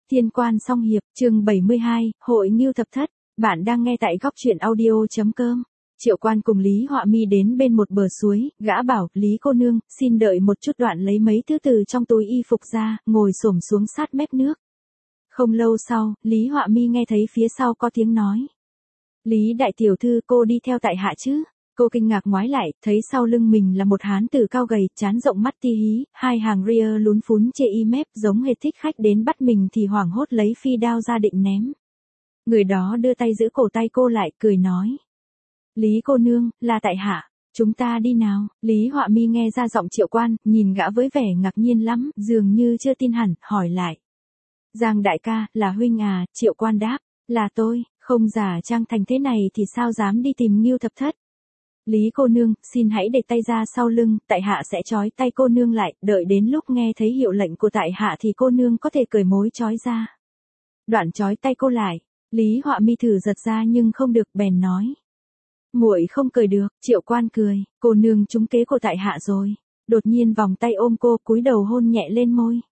Thiên Quan Song Hiệp, chương 72, Hội Ngưu Thập Thất. Bạn đang nghe tại góc truyện audio.com. Triệu Quan cùng Lý Họa Mi đến bên một bờ suối, gã bảo, Lý cô nương, xin đợi một chút, đoạn lấy mấy thứ từ trong túi y phục ra, ngồi xổm xuống sát mép nước. Không lâu sau, Lý Họa Mi nghe thấy phía sau có tiếng nói. Lý đại tiểu thư, cô đi theo tại hạ chứ? Cô kinh ngạc ngoái lại, thấy sau lưng mình là một hán tử cao gầy, trán rộng mắt ti hí, hai hàng ria lún phún chê y mép, giống hệt thích khách đến bắt mình thì hoảng hốt lấy phi đao ra định ném. Người đó đưa tay giữ cổ tay cô lại, cười nói. Lý cô nương, là tại hạ, chúng ta đi nào. Lý Họa Mi nghe ra giọng Triệu Quan, nhìn gã với vẻ ngạc nhiên lắm, dường như chưa tin hẳn, hỏi lại. Giang đại ca, là huynh à? Triệu Quan đáp, là tôi, không giả trang thành thế này thì sao dám đi tìm Ngưu Thập Thất. Lý cô nương, xin hãy để tay ra sau lưng, tại hạ sẽ trói tay cô nương lại, đợi đến lúc nghe thấy hiệu lệnh của tại hạ thì cô nương có thể cởi mối trói ra. Đoạn trói tay cô lại, Lý Họa Mi thử giật ra nhưng không được, bèn nói. Muội không cởi được. Triệu Quan cười, cô nương trúng kế của tại hạ rồi. Đột nhiên vòng tay ôm cô, cúi đầu hôn nhẹ lên môi.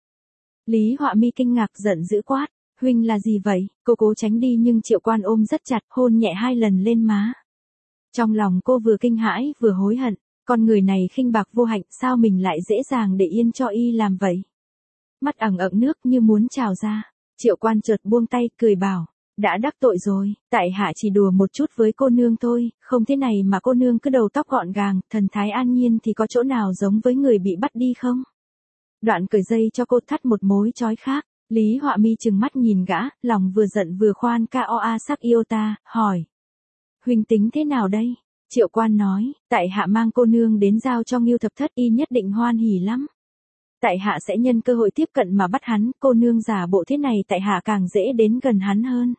Lý Họa Mi kinh ngạc giận dữ quát, huynh là gì vậy? Cô cố tránh đi nhưng Triệu Quan ôm rất chặt, hôn nhẹ 2 lần lên má. Trong lòng cô vừa kinh hãi vừa hối hận, con người này khinh bạc vô hạnh, sao mình lại dễ dàng để yên cho y làm vậy? Mắt ẳng ẩn nước như muốn trào ra. Triệu Quan chợt buông tay, cười bảo, đã đắc tội rồi, tại hạ chỉ đùa một chút với cô nương thôi, không thế này mà cô nương cứ đầu tóc gọn gàng, thần thái an nhiên thì có chỗ nào giống với người bị bắt đi không? Đoạn cởi dây cho cô, thắt một mối trói khác. Lý Họa Mi trừng mắt nhìn gã, lòng vừa giận vừa khoan koa sắc yêu ta, hỏi. Huynh tính thế nào đây? Triệu Quan nói, tại hạ mang cô nương đến giao cho Ngưu Thập Thất, y nhất định hoan hỉ lắm. Tại hạ sẽ nhân cơ hội tiếp cận mà bắt hắn, cô nương giả bộ thế này tại hạ càng dễ đến gần hắn hơn.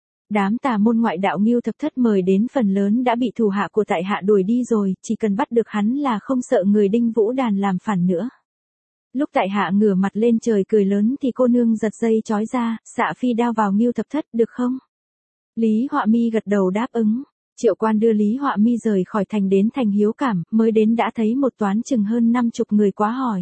Đám tà môn ngoại đạo Ngưu Thập Thất mời đến phần lớn đã bị thủ hạ của tại hạ đuổi đi rồi, chỉ cần bắt được hắn là không sợ người Đinh Vũ Đàn làm phản nữa. Lúc tại hạ ngửa mặt lên trời cười lớn thì cô nương giật dây trói ra, xạ phi đao vào Ngưu Thập Thất, được không? Lý Họa Mi gật đầu đáp ứng. Triệu Quan đưa Lý Họa Mi rời khỏi thành đến thành Hiếu Cảm, mới đến đã thấy một toán chừng hơn 50 người quá hỏi.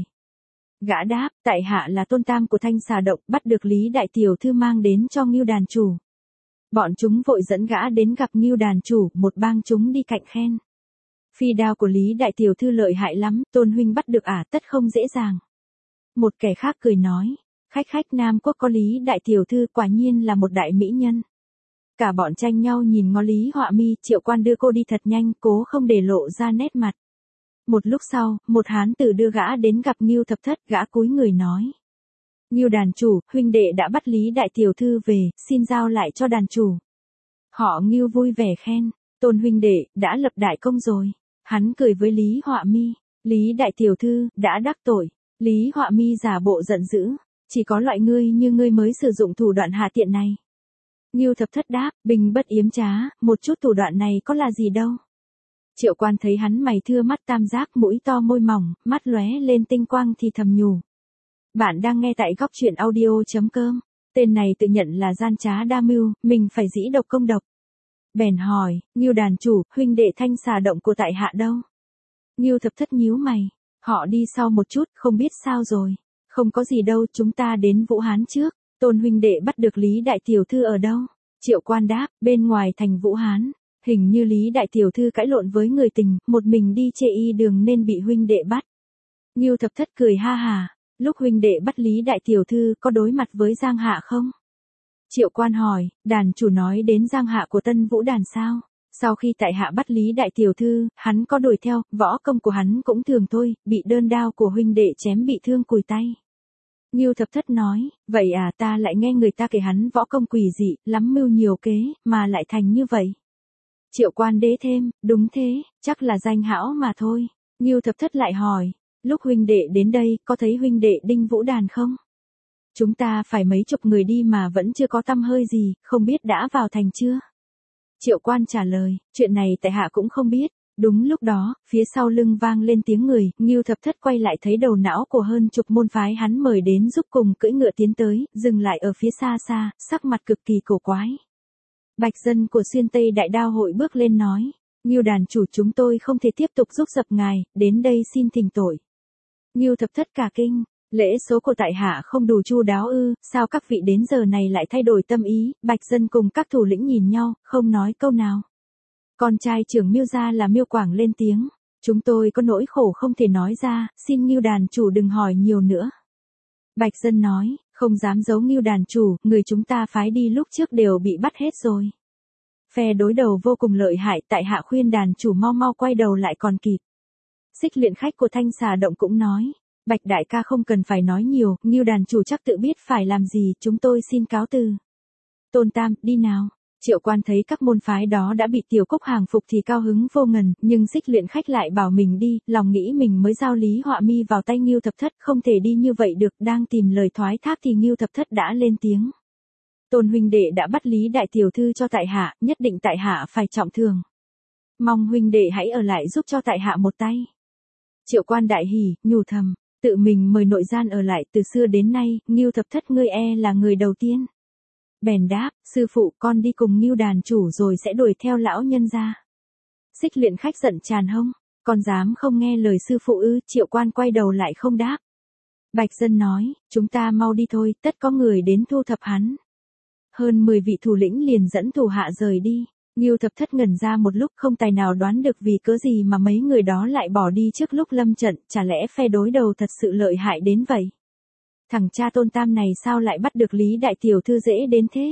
Gã đáp, tại hạ là tôn tam của Thanh Xà Động, bắt được Lý đại tiểu thư mang đến cho Ngưu đàn chủ. Bọn chúng vội dẫn gã đến gặp Ngưu đàn chủ, một bang chúng đi cạnh khen. Phi đao của Lý đại tiểu thư lợi hại lắm, tôn huynh bắt được tất không dễ dàng. Một kẻ khác cười nói, khách Nam Quốc có Lý đại tiểu thư, quả nhiên là một đại mỹ nhân. Cả bọn tranh nhau nhìn ngó Lý Họa Mi. Triệu Quan đưa cô đi thật nhanh, cố không để lộ ra nét mặt. Một lúc sau, một hán tử đưa gã đến gặp Ngưu Thập Thất, gã cúi người nói. Ngưu đàn chủ, huynh đệ đã bắt Lý đại tiểu thư về, xin giao lại cho đàn chủ. Họ Ngưu vui vẻ khen, tôn huynh đệ, đã lập đại công rồi. Hắn cười với Lý Họa Mi, Lý đại tiểu thư, đã đắc tội. Lý Họa Mi giả bộ giận dữ, chỉ có loại ngươi như ngươi mới sử dụng thủ đoạn hạ tiện này. Ngưu Thập Thất đáp, bình bất yếm trá, một chút thủ đoạn này có là gì đâu. Triệu Quan thấy hắn mày thưa mắt tam giác, mũi to môi mỏng, mắt lóe lên tinh quang thì thầm nhủ. Bạn đang nghe tại góc truyện audio.com. Tên này tự nhận là gian trá đa mưu, mình phải dĩ độc công độc. Bèn hỏi, Ngưu đàn chủ, huynh đệ Thanh Xà Động của tại hạ đâu? Ngưu Thập Thất nhíu mày, họ đi sau một chút, không biết sao rồi. Không có gì đâu, chúng ta đến Vũ Hán trước. Tôn huynh đệ bắt được Lý đại tiểu thư ở đâu? Triệu Quan đáp, bên ngoài thành Vũ Hán. Hình như Lý đại tiểu thư cãi lộn với người tình, một mình đi chê y đường nên bị huynh đệ bắt. Ngưu Thập Thất cười ha hà, lúc huynh đệ bắt Lý đại tiểu thư có đối mặt với Giang Hạ không? Triệu Quan hỏi, đàn chủ nói đến Giang Hạ của Tân Vũ Đàn sao? Sau khi tại hạ bắt Lý đại tiểu thư, hắn có đuổi theo, võ công của hắn cũng thường thôi, bị đơn đao của huynh đệ chém bị thương cùi tay. Ngưu Thập Thất nói, vậy ta lại nghe người ta kể hắn võ công quỷ dị, lắm mưu nhiều kế, mà lại thành như vậy. Triệu Quan đế thêm, đúng thế, chắc là danh hão mà thôi. Ngưu Thập Thất lại hỏi, lúc huynh đệ đến đây, có thấy huynh đệ Đinh Vũ Đàn không? Chúng ta phải mấy chục người đi mà vẫn chưa có tăm hơi gì, không biết đã vào thành chưa? Triệu Quan trả lời, chuyện này tại hạ cũng không biết. Đúng lúc đó, phía sau lưng vang lên tiếng người, Ngưu Thập Thất quay lại thấy đầu não của hơn chục môn phái hắn mời đến giúp cùng cưỡi ngựa tiến tới, dừng lại ở phía xa xa, sắc mặt cực kỳ cổ quái. Bạch dân của Xuyên Tây Đại Đao hội bước lên nói, Ngưu đàn chủ, chúng tôi không thể tiếp tục giúp dập ngài, đến đây xin thỉnh tội. Ngưu Thập Thất cả kinh, Lễ số của tại hạ không đủ chu đáo ư, sao các vị đến giờ này lại thay đổi tâm ý, Bạch Dân cùng các thủ lĩnh nhìn nhau, không nói câu nào. Con trai trưởng Miêu gia là Miêu Quảng lên tiếng, chúng tôi có nỗi khổ không thể nói ra, xin Ngưu đàn chủ đừng hỏi nhiều nữa. Bạch Dân nói, không dám giấu Ngưu đàn chủ, người chúng ta phái đi lúc trước đều bị bắt hết rồi. Phe đối đầu vô cùng lợi hại, tại hạ khuyên đàn chủ mau mau quay đầu lại còn kịp. Xích Luyện Khách của Thanh Xà Động cũng nói, Bạch đại ca không cần phải nói nhiều, Ngưu đàn chủ chắc tự biết phải làm gì, chúng tôi xin cáo từ. Tôn Tam, đi nào. Triệu Quan thấy các môn phái đó đã bị Tiểu Cúc hàng phục thì cao hứng vô ngần, nhưng Xích Luyện Khách lại bảo mình đi, lòng nghĩ mình mới giao Lý Họa Mi vào tay Ngưu Thập Thất, không thể đi như vậy được, đang tìm lời thoái thác thì Ngưu Thập Thất đã lên tiếng. Tôn huynh đệ đã bắt Lý đại tiểu thư cho tại hạ, nhất định tại hạ phải trọng thưởng. Mong huynh đệ hãy ở lại giúp cho tại hạ một tay. Triệu Quan đại hỉ, nhủ thầm, tự mình mời nội gian ở lại, từ xưa đến nay, Ngưu Thập Thất ngươi là người đầu tiên. Bèn đáp, sư phụ con đi cùng Ngưu đàn chủ rồi sẽ đuổi theo lão nhân ra. Xích Luyện Khách giận tràn hông, con dám không nghe lời sư phụ ư, Triệu Quan quay đầu lại không đáp. Bạch Dân nói, chúng ta mau đi thôi, tất có người đến thu thập hắn. Hơn 10 vị thủ lĩnh liền dẫn thủ hạ rời đi. Ngưu Thập Thất ngẩn ra một lúc không tài nào đoán được vì cớ gì mà mấy người đó lại bỏ đi trước lúc lâm trận, chả lẽ phe đối đầu thật sự lợi hại đến vậy. Thằng cha Tôn Tam này sao lại bắt được Lý đại tiểu thư dễ đến thế?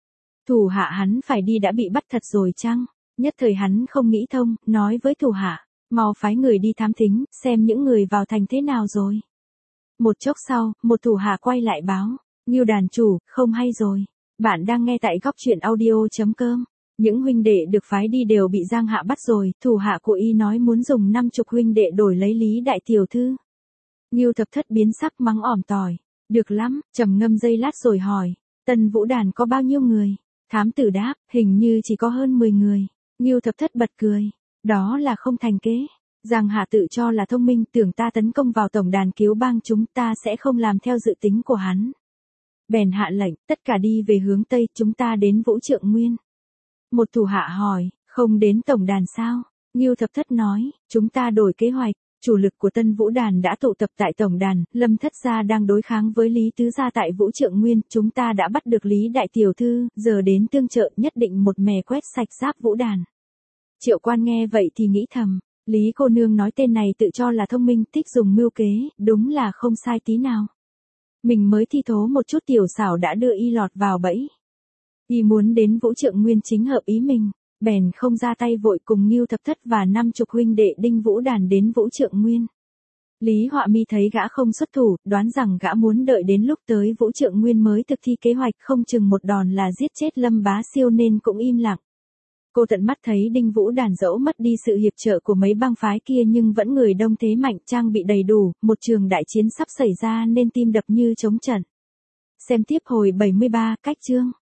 Thủ hạ hắn phải đi đã bị bắt thật rồi chăng? Nhất thời hắn không nghĩ thông, nói với thủ hạ, mau phái người đi thám thính, xem những người vào thành thế nào rồi. Một chốc sau, một thủ hạ quay lại báo, Ngưu đàn chủ, không hay rồi. Bạn đang nghe tại góc truyện audio.com. Những huynh đệ được phái đi đều bị Giang Hạ bắt rồi, thủ hạ của y nói muốn dùng 50 huynh đệ đổi lấy Lý đại tiểu thư. Ngưu Thập Thất biến sắc mắng ỏm tỏi. Được lắm, trầm ngâm giây lát rồi hỏi, Tân Vũ đàn có bao nhiêu người? Thám tử đáp, hình như chỉ có hơn 10 người. Ngưu Thập Thất bật cười, đó là không thành kế. Giang Hạ tự cho là thông minh, tưởng ta tấn công vào tổng đàn Kiếu Bang chúng ta sẽ không làm theo dự tính của hắn. Bèn hạ lệnh, tất cả đi về hướng Tây, chúng ta đến Vũ Trượng Nguyên. Một thủ hạ hỏi, không đến tổng đàn sao? Ngưu Thập Thất nói, chúng ta đổi kế hoạch. Chủ lực của Tân Vũ đàn đã tụ tập tại tổng đàn, Lâm Thất gia đang đối kháng với Lý Tứ gia tại Vũ Trượng Nguyên, chúng ta đã bắt được Lý đại tiểu thư, giờ đến tương trợ nhất định một mè quét sạch giáp Vũ đàn. Triệu Quan nghe vậy thì nghĩ thầm, Lý cô nương nói tên này tự cho là thông minh, thích dùng mưu kế, đúng là không sai tí nào. Mình mới thi thố một chút tiểu xảo đã đưa y lọt vào bẫy. Y muốn đến Vũ Trượng Nguyên chính hợp ý mình. Bèn không ra tay vội cùng Ngưu Thập Thất và 50 huynh đệ Đinh Vũ đàn đến Vũ Trượng Nguyên. Lý Họa Mi thấy gã không xuất thủ, đoán rằng gã muốn đợi đến lúc tới Vũ Trượng Nguyên mới thực thi kế hoạch, không chừng một đòn là giết chết Lâm Bá Siêu nên cũng im lặng. Cô tận mắt thấy Đinh Vũ đàn dẫu mất đi sự hiệp trợ của mấy bang phái kia nhưng vẫn người đông thế mạnh, trang bị đầy đủ, một trường đại chiến sắp xảy ra nên tim đập như trống trận. Xem tiếp hồi 73, cách chương.